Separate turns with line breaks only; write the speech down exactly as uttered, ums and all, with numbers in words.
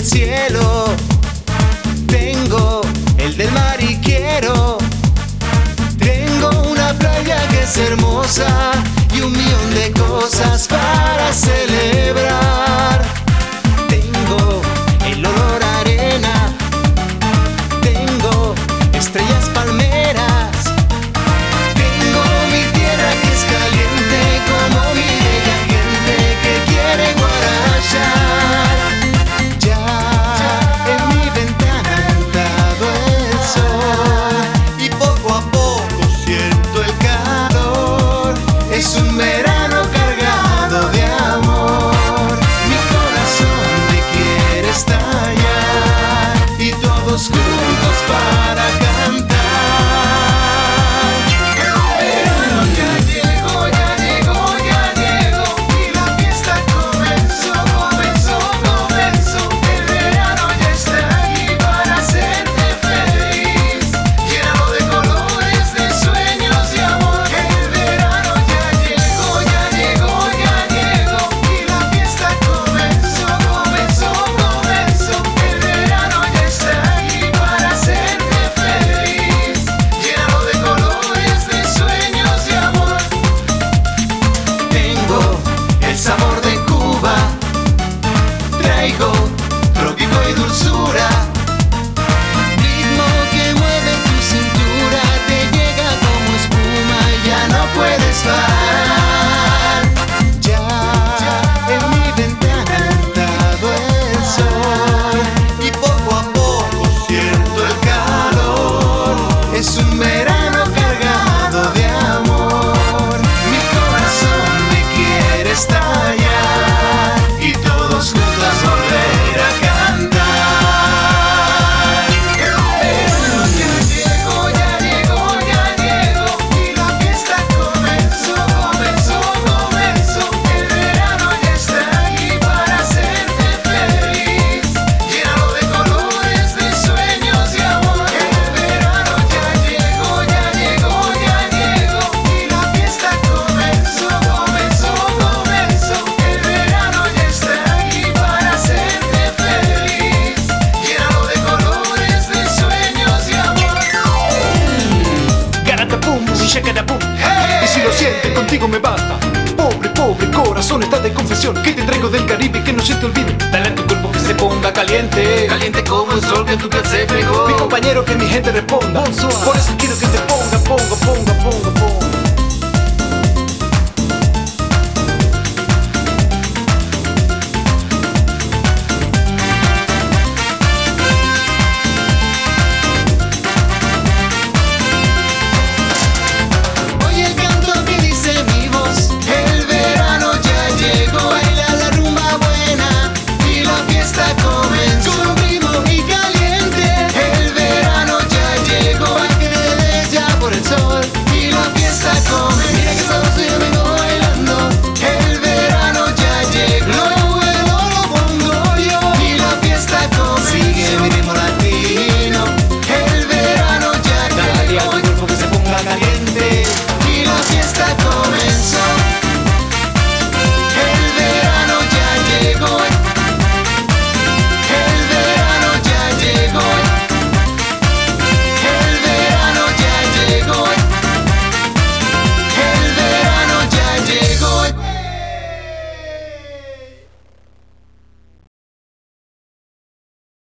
cielo, tengo el del mar y quiero. Tengo una playa que es hermosa y un millón de cosas para celebrar. Tengo el olor a arena, tengo estrellas palmeras, tengo mi tierra que es caliente como mi bella gente que quiere guarachar. Ya en mi ventana ha entrado el sol y poco a poco siento el calor. Es un verano cargado de amor, mi corazón te quiere estallar y todos juntos para cantar. El verano ya llegó, ya llegó, ya llegó y la fiesta comenzó, comenzó, comenzó. El verano ya está aquí para hacerte feliz, lleno de colores, de sueños y amor. El verano ya llegó, ya llegó, ya llegó y la fiesta comenzó, comenzó, comenzó. El verano ya está aquí para hacerte feliz, lleno de colores, de sueños y amor. Tengo el sabor de Cuba, traigo trópico y dulzura, ritmo que mueve tu cintura, te llega como espuma y ya no puedes parar. Ya en mi ventana ha entrado el sol y poco a poco siento el calor. Es un verano cargado de amor, mi corazón me quiere estallar y todos juntos volver a cantar. El verano ya llegó, ya llegó, ya llegó y la fiesta comenzó, comenzó, comenzó. El verano ya está aquí para hacerte feliz, lleno de colores, de sueños y amor. El verano ya llegó, ya llegó, ya llegó y la fiesta comenzó, comenzó, comenzó. El verano ya está aquí para hacerte feliz, lleno de colores, de sueños y amor.
Garatapum y shakarapum. Y si lo sientes, contigo me basta. Pobre, pobre corazón, está de confesión que te traigo del Caribe, que no se te olvide. Dale a tu cuerpo que se ponga caliente,
Caliente como el sol que tu piel se pegó.
mi compañero, que mi gente responda. Por eso quiero que te